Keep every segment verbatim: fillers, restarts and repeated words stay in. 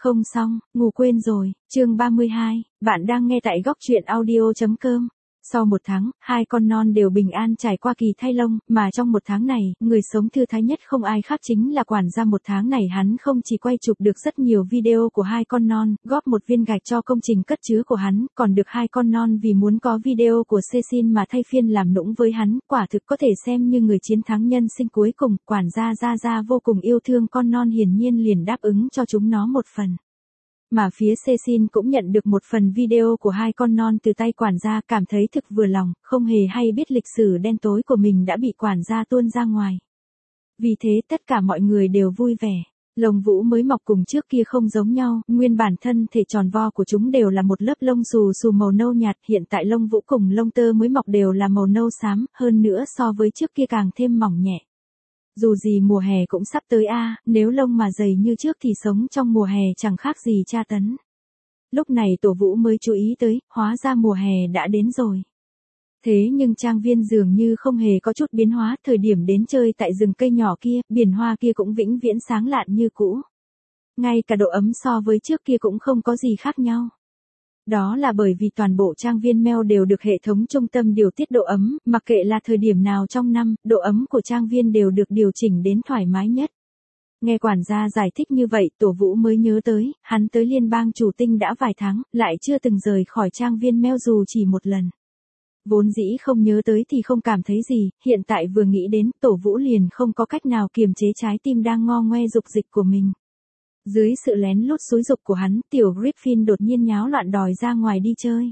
Không xong, ngủ quên rồi, chương ba mươi hai, bạn đang nghe tại góc truyện audio.com. Sau một tháng, hai con non đều bình an trải qua kỳ thay lông, mà trong một tháng này, người sống thư thái nhất không ai khác chính là quản gia. Một tháng này hắn không chỉ quay chụp được rất nhiều video của hai con non, góp một viên gạch cho công trình cất chứa của hắn, còn được hai con non vì muốn có video của Cecil mà thay phiên làm nũng với hắn, quả thực có thể xem như người chiến thắng nhân sinh cuối cùng. Quản gia Gia Gia vô cùng yêu thương con non, hiển nhiên liền đáp ứng cho chúng nó một phần. Mà phía Cecil cũng nhận được một phần video của hai con non từ tay quản gia, cảm thấy thực vừa lòng, không hề hay biết lịch sử đen tối của mình đã bị quản gia tuôn ra ngoài. Vì thế tất cả mọi người đều vui vẻ. Lông vũ mới mọc cùng trước kia không giống nhau, nguyên bản thân thể tròn vo của chúng đều là một lớp lông xù xù màu nâu nhạt, hiện tại lông vũ cùng lông tơ mới mọc đều là màu nâu xám, hơn nữa so với trước kia càng thêm mỏng nhẹ. Dù gì mùa hè cũng sắp tới a, à, nếu lông mà dày như trước thì sống trong mùa hè chẳng khác gì tra tấn. Lúc này Tổ Vũ mới chú ý tới, hóa ra mùa hè đã đến rồi. Thế nhưng trang viên dường như không hề có chút biến hóa, thời điểm đến chơi tại rừng cây nhỏ kia, biển hoa kia cũng vĩnh viễn sáng lạn như cũ. Ngay cả độ ấm so với trước kia cũng không có gì khác nhau. Đó là bởi vì toàn bộ trang viên Mel đều được hệ thống trung tâm điều tiết độ ấm, mặc kệ là thời điểm nào trong năm, độ ấm của trang viên đều được điều chỉnh đến thoải mái nhất. Nghe quản gia giải thích như vậy, Tổ Vũ mới nhớ tới, hắn tới liên bang chủ tinh đã vài tháng, lại chưa từng rời khỏi trang viên Mel dù chỉ một lần. Vốn dĩ không nhớ tới thì không cảm thấy gì, hiện tại vừa nghĩ đến, Tổ Vũ liền không có cách nào kiềm chế trái tim đang ngo ngoe dục dịch của mình. Dưới sự lén lút xúi giục của hắn, tiểu Griffin đột nhiên nháo loạn đòi ra ngoài đi chơi.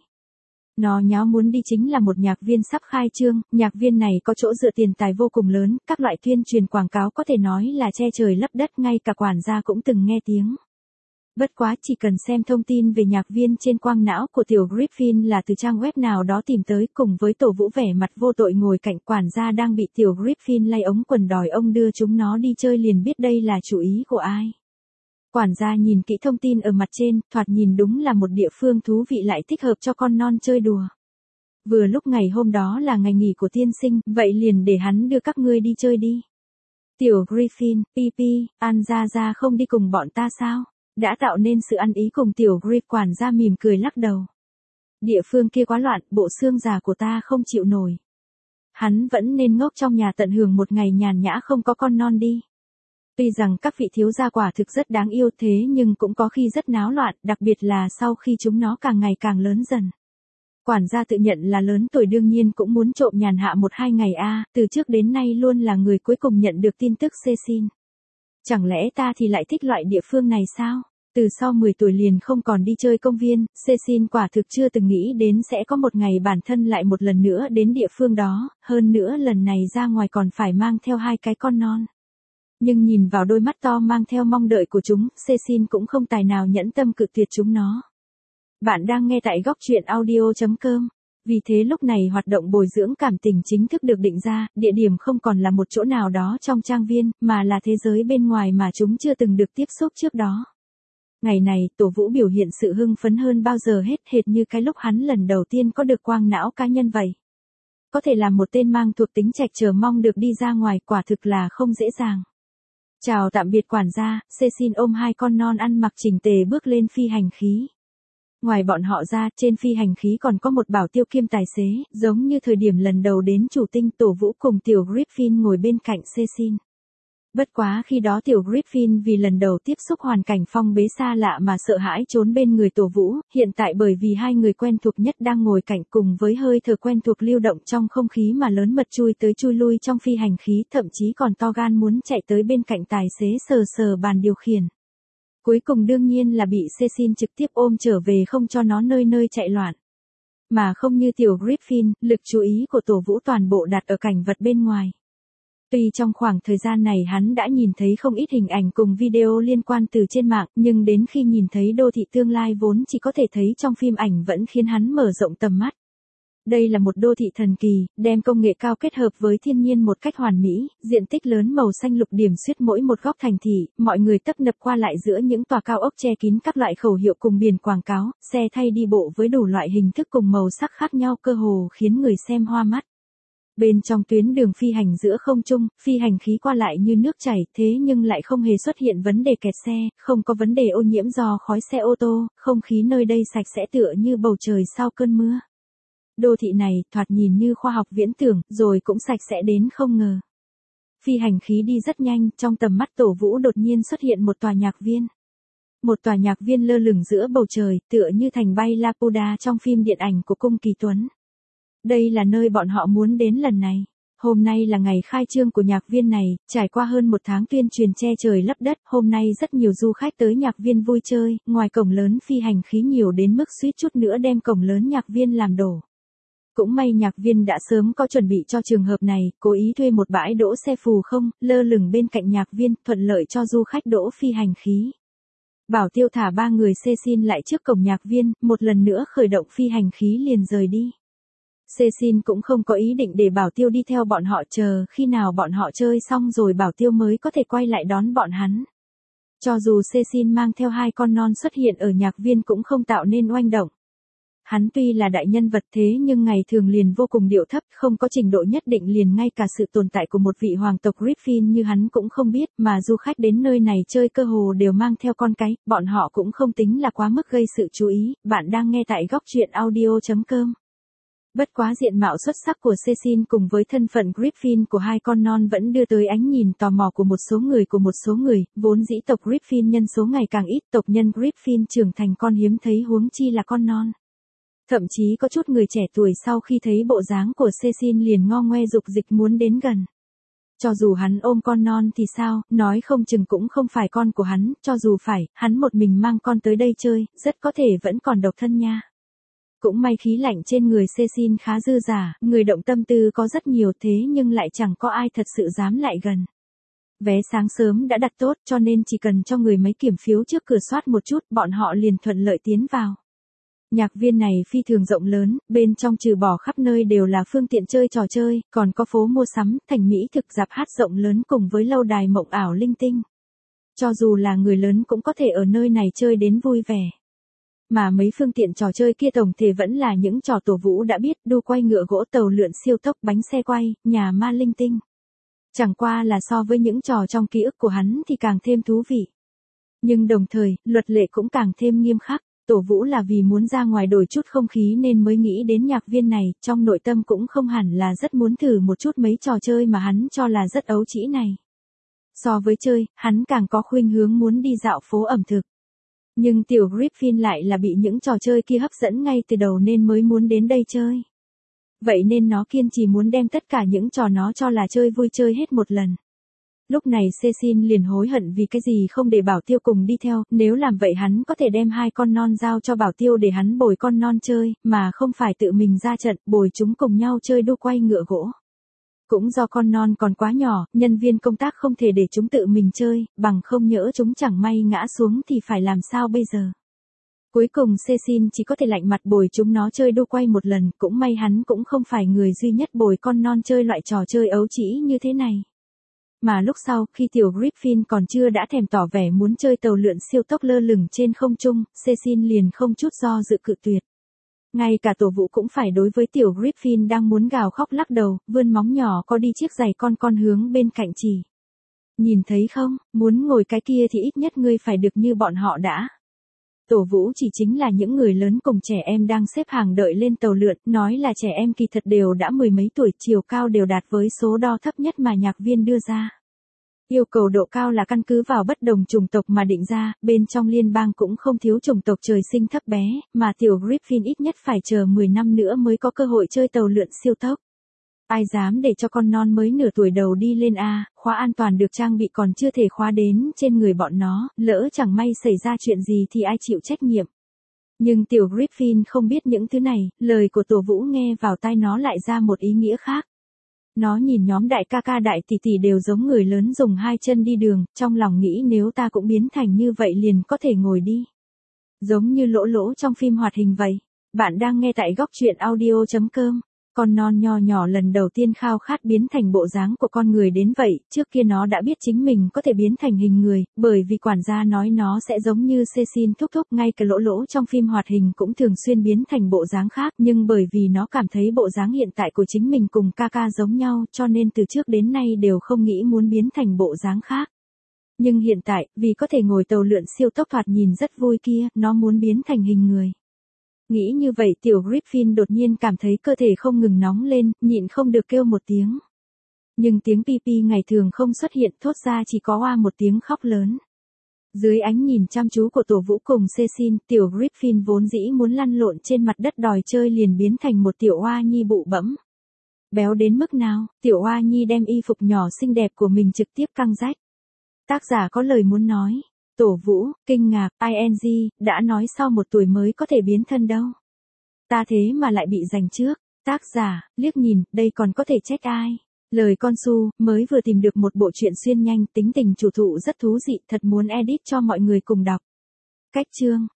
Nó nháo muốn đi chính là một nhạc viên sắp khai trương, nhạc viên này có chỗ dựa tiền tài vô cùng lớn, các loại tuyên truyền quảng cáo có thể nói là che trời lấp đất, ngay cả quản gia cũng từng nghe tiếng. Bất quá chỉ cần xem thông tin về nhạc viên trên quang não của tiểu Griffin là từ trang web nào đó tìm tới, cùng với Tổ Vũ vẻ mặt vô tội ngồi cạnh quản gia đang bị tiểu Griffin lay ống quần đòi ông đưa chúng nó đi chơi, liền biết đây là chủ ý của ai. Quản gia nhìn kỹ thông tin ở mặt trên, thoạt nhìn đúng là một địa phương thú vị lại thích hợp cho con non chơi đùa. Vừa lúc ngày hôm đó là ngày nghỉ của tiên sinh, vậy liền để hắn đưa các ngươi đi chơi đi. Tiểu Griffin, Pipi, An Gia Gia không đi cùng bọn ta sao? Đã tạo nên sự ăn ý cùng tiểu Griff. Quản gia mỉm cười lắc đầu. Địa phương kia quá loạn, bộ xương già của ta không chịu nổi. Hắn vẫn nên ngốc trong nhà tận hưởng một ngày nhàn nhã không có con non đi. Tuy rằng các vị thiếu gia quả thực rất đáng yêu, thế nhưng cũng có khi rất náo loạn, đặc biệt là sau khi chúng nó càng ngày càng lớn dần. Quản gia tự nhận là lớn tuổi đương nhiên cũng muốn trộm nhàn hạ một hai ngày a, à, từ trước đến nay luôn là người cuối cùng nhận được tin tức Cecil. Chẳng lẽ ta thì lại thích loại địa phương này sao? Từ sau mười tuổi liền không còn đi chơi công viên, Cecil quả thực chưa từng nghĩ đến sẽ có một ngày bản thân lại một lần nữa đến địa phương đó, hơn nữa lần này ra ngoài còn phải mang theo hai cái con non. Nhưng nhìn vào đôi mắt to mang theo mong đợi của chúng, Cecil cũng không tài nào nhẫn tâm cự tuyệt chúng nó. Bạn đang nghe tại góc truyện audio.com. Vì thế lúc này hoạt động bồi dưỡng cảm tình chính thức được định ra, địa điểm không còn là một chỗ nào đó trong trang viên, mà là thế giới bên ngoài mà chúng chưa từng được tiếp xúc trước đó. Ngày này, Tổ Vũ biểu hiện sự hưng phấn hơn bao giờ hết, hệt như cái lúc hắn lần đầu tiên có được quang não cá nhân vậy. Có thể làm một tên mang thuộc tính trạch chờ mong được đi ra ngoài, quả thực là không dễ dàng. Chào tạm biệt quản gia, Cecil ôm hai con non ăn mặc chỉnh tề bước lên phi hành khí. Ngoài bọn họ ra, trên phi hành khí còn có một bảo tiêu kiêm tài xế, giống như thời điểm lần đầu đến chủ tinh, Tổ Vũ cùng tiểu Griffin ngồi bên cạnh Cecil. Bất quá khi đó tiểu Griffin vì lần đầu tiếp xúc hoàn cảnh phong bế xa lạ mà sợ hãi trốn bên người Tổ Vũ, hiện tại bởi vì hai người quen thuộc nhất đang ngồi cạnh cùng với hơi thở quen thuộc lưu động trong không khí mà lớn mật chui tới chui lui trong phi hành khí, thậm chí còn to gan muốn chạy tới bên cạnh tài xế sờ sờ bàn điều khiển. Cuối cùng đương nhiên là bị Cecil trực tiếp ôm trở về không cho nó nơi nơi chạy loạn. Mà không như tiểu Griffin, lực chú ý của Tổ Vũ toàn bộ đặt ở cảnh vật bên ngoài. Tuy trong khoảng thời gian này hắn đã nhìn thấy không ít hình ảnh cùng video liên quan từ trên mạng, nhưng đến khi nhìn thấy đô thị tương lai vốn chỉ có thể thấy trong phim ảnh vẫn khiến hắn mở rộng tầm mắt. Đây là một đô thị thần kỳ, đem công nghệ cao kết hợp với thiên nhiên một cách hoàn mỹ, diện tích lớn màu xanh lục điểm xuyết mỗi một góc thành thị, mọi người tấp nập qua lại giữa những tòa cao ốc che kín các loại khẩu hiệu cùng biển quảng cáo, xe thay đi bộ với đủ loại hình thức cùng màu sắc khác nhau cơ hồ khiến người xem hoa mắt. Bên trong tuyến đường phi hành giữa không trung, phi hành khí qua lại như nước chảy, thế nhưng lại không hề xuất hiện vấn đề kẹt xe, không có vấn đề ô nhiễm do khói xe ô tô, không khí nơi đây sạch sẽ tựa như bầu trời sau cơn mưa. Đô thị này, thoạt nhìn như khoa học viễn tưởng, rồi cũng sạch sẽ đến không ngờ. Phi hành khí đi rất nhanh, trong tầm mắt Tổ Vũ đột nhiên xuất hiện một tòa nhạc viên. Một tòa nhạc viên lơ lửng giữa bầu trời, tựa như thành bay Laputa trong phim điện ảnh của Cung Kỳ Tuấn. Đây là nơi bọn họ muốn đến lần này. Hôm nay là ngày khai trương của nhạc viên này, trải qua hơn một tháng tuyên truyền che trời lấp đất, hôm nay rất nhiều du khách tới nhạc viên vui chơi, ngoài cổng lớn phi hành khí nhiều đến mức suýt chút nữa đem cổng lớn nhạc viên làm đổ. Cũng may nhạc viên đã sớm có chuẩn bị cho trường hợp này, cố ý thuê một bãi đỗ xe phù không, lơ lửng bên cạnh nhạc viên, thuận lợi cho du khách đỗ phi hành khí. Bảo Tiêu thả ba người xê xin lại trước cổng nhạc viên, một lần nữa khởi động phi hành khí liền rời đi. Xê xin cũng không có ý định để Bảo Tiêu đi theo bọn họ, chờ khi nào bọn họ chơi xong rồi Bảo Tiêu mới có thể quay lại đón bọn hắn. Cho dù xê xin mang theo hai con non xuất hiện ở nhạc viên cũng không tạo nên oanh động. Hắn tuy là đại nhân vật thế nhưng ngày thường liền vô cùng điệu thấp, không có trình độ nhất định, liền ngay cả sự tồn tại của một vị hoàng tộc Griffin như hắn cũng không biết, mà du khách đến nơi này chơi cơ hồ đều mang theo con cái, bọn họ cũng không tính là quá mức gây sự chú ý. Bạn đang nghe tại góc truyện audio chấm com. Bất quá diện mạo xuất sắc của Cecil cùng với thân phận Griffin của hai con non vẫn đưa tới ánh nhìn tò mò của một số người của một số người, vốn dĩ tộc Griffin nhân số ngày càng ít, tộc nhân Griffin trưởng thành con hiếm thấy huống chi là con non. Thậm chí có chút người trẻ tuổi sau khi thấy bộ dáng của Cecil liền ngo ngoe dục dịch muốn đến gần. Cho dù hắn ôm con non thì sao, nói không chừng cũng không phải con của hắn, cho dù phải, hắn một mình mang con tới đây chơi, rất có thể vẫn còn độc thân nha. Cũng may khí lạnh trên người Cecil khá dư dả, người động tâm tư có rất nhiều thế nhưng lại chẳng có ai thật sự dám lại gần. Vé sáng sớm đã đặt tốt cho nên chỉ cần cho người mấy kiểm phiếu trước cửa soát một chút bọn họ liền thuận lợi tiến vào. Nhạc viên này phi thường rộng lớn, bên trong trừ bỏ khắp nơi đều là phương tiện chơi trò chơi, còn có phố mua sắm, thành mỹ thực, rạp hát rộng lớn cùng với lâu đài mộng ảo linh tinh. Cho dù là người lớn cũng có thể ở nơi này chơi đến vui vẻ. Mà mấy phương tiện trò chơi kia tổng thể vẫn là những trò Tổ Vũ đã biết, đu quay ngựa gỗ, tàu lượn siêu tốc, bánh xe quay, nhà ma linh tinh. Chẳng qua là so với những trò trong ký ức của hắn thì càng thêm thú vị. Nhưng đồng thời, luật lệ cũng càng thêm nghiêm khắc. Tổ Vũ là vì muốn ra ngoài đổi chút không khí nên mới nghĩ đến nhạc viên này, trong nội tâm cũng không hẳn là rất muốn thử một chút mấy trò chơi mà hắn cho là rất ấu trĩ này. So với chơi, hắn càng có khuynh hướng muốn đi dạo phố ẩm thực. Nhưng tiểu Griffin lại là bị những trò chơi kia hấp dẫn ngay từ đầu nên mới muốn đến đây chơi. Vậy nên nó kiên trì muốn đem tất cả những trò nó cho là chơi vui chơi hết một lần. Lúc này Cecil liền hối hận vì cái gì không để Bảo Tiêu cùng đi theo, nếu làm vậy hắn có thể đem hai con non giao cho Bảo Tiêu để hắn bồi con non chơi, mà không phải tự mình ra trận, bồi chúng cùng nhau chơi đu quay ngựa gỗ. Cũng do con non còn quá nhỏ, nhân viên công tác không thể để chúng tự mình chơi, bằng không nhỡ chúng chẳng may ngã xuống thì phải làm sao bây giờ. Cuối cùng Cecil chỉ có thể lạnh mặt bồi chúng nó chơi đu quay một lần, cũng may hắn cũng không phải người duy nhất bồi con non chơi loại trò chơi ấu trĩ như thế này. Mà lúc sau, khi tiểu Griffin còn chưa đã thèm tỏ vẻ muốn chơi tàu lượn siêu tốc lơ lửng trên không trung, Cecil liền không chút do dự cự tuyệt. Ngay cả Tổ Vũ cũng phải đối với tiểu Griffin đang muốn gào khóc lắc đầu, vươn móng nhỏ có đi chiếc giày con con hướng bên cạnh chỉ. Nhìn thấy không, muốn ngồi cái kia thì ít nhất ngươi phải được như bọn họ đã. Tổ Vũ chỉ chính là những người lớn cùng trẻ em đang xếp hàng đợi lên tàu lượn, nói là trẻ em kỳ thật đều đã mười mấy tuổi, chiều cao đều đạt với số đo thấp nhất mà nhạc viên đưa ra. Yêu cầu độ cao là căn cứ vào bất đồng chủng tộc mà định ra, bên trong liên bang cũng không thiếu chủng tộc trời sinh thấp bé, mà tiểu Griffin ít nhất phải chờ mười năm nữa mới có cơ hội chơi tàu lượn siêu tốc. Ai dám để cho con non mới nửa tuổi đầu đi lên a, khóa an toàn được trang bị còn chưa thể khóa đến trên người bọn nó, lỡ chẳng may xảy ra chuyện gì thì ai chịu trách nhiệm. Nhưng tiểu Griffin không biết những thứ này, lời của Tổ Vũ nghe vào tai nó lại ra một ý nghĩa khác. Nó nhìn nhóm đại ca ca đại tỷ tỷ đều giống người lớn dùng hai chân đi đường, trong lòng nghĩ nếu ta cũng biến thành như vậy liền có thể ngồi đi. Giống như Lỗ Lỗ trong phim hoạt hình vậy. Bạn đang nghe tại góc truyện audio chấm com. Con non nho nhỏ lần đầu tiên khao khát biến thành bộ dáng của con người đến vậy, trước kia nó đã biết chính mình có thể biến thành hình người, bởi vì quản gia nói nó sẽ giống như Cecil thúc thúc, ngay cả lỗ lỗ trong phim hoạt hình cũng thường xuyên biến thành bộ dáng khác, nhưng bởi vì nó cảm thấy bộ dáng hiện tại của chính mình cùng Kaka giống nhau, cho nên từ trước đến nay đều không nghĩ muốn biến thành bộ dáng khác. Nhưng hiện tại, vì có thể ngồi tàu lượn siêu tốc thoạt nhìn rất vui kia, nó muốn biến thành hình người. Nghĩ như vậy tiểu Griffin đột nhiên cảm thấy cơ thể không ngừng nóng lên, nhịn không được kêu một tiếng. Nhưng tiếng pi pi ngày thường không xuất hiện, thốt ra chỉ có oa một tiếng khóc lớn. Dưới ánh nhìn chăm chú của Tổ Vũ cùng Cecil, tiểu Griffin vốn dĩ muốn lăn lộn trên mặt đất đòi chơi liền biến thành một tiểu oa nhi bụ bẫm. Béo đến mức nào, tiểu oa nhi đem y phục nhỏ xinh đẹp của mình trực tiếp căng rách. Tác giả có lời muốn nói. Tổ Vũ, kinh ngạc, ing, đã nói sau một tuổi mới có thể biến thân đâu. Ta thế mà lại bị giành trước. Tác giả, liếc nhìn, đây còn có thể trách ai. Lời con su, mới vừa tìm được một bộ truyện xuyên nhanh, tính tình chủ thụ rất thú vị, thật muốn edit cho mọi người cùng đọc. Cách chương.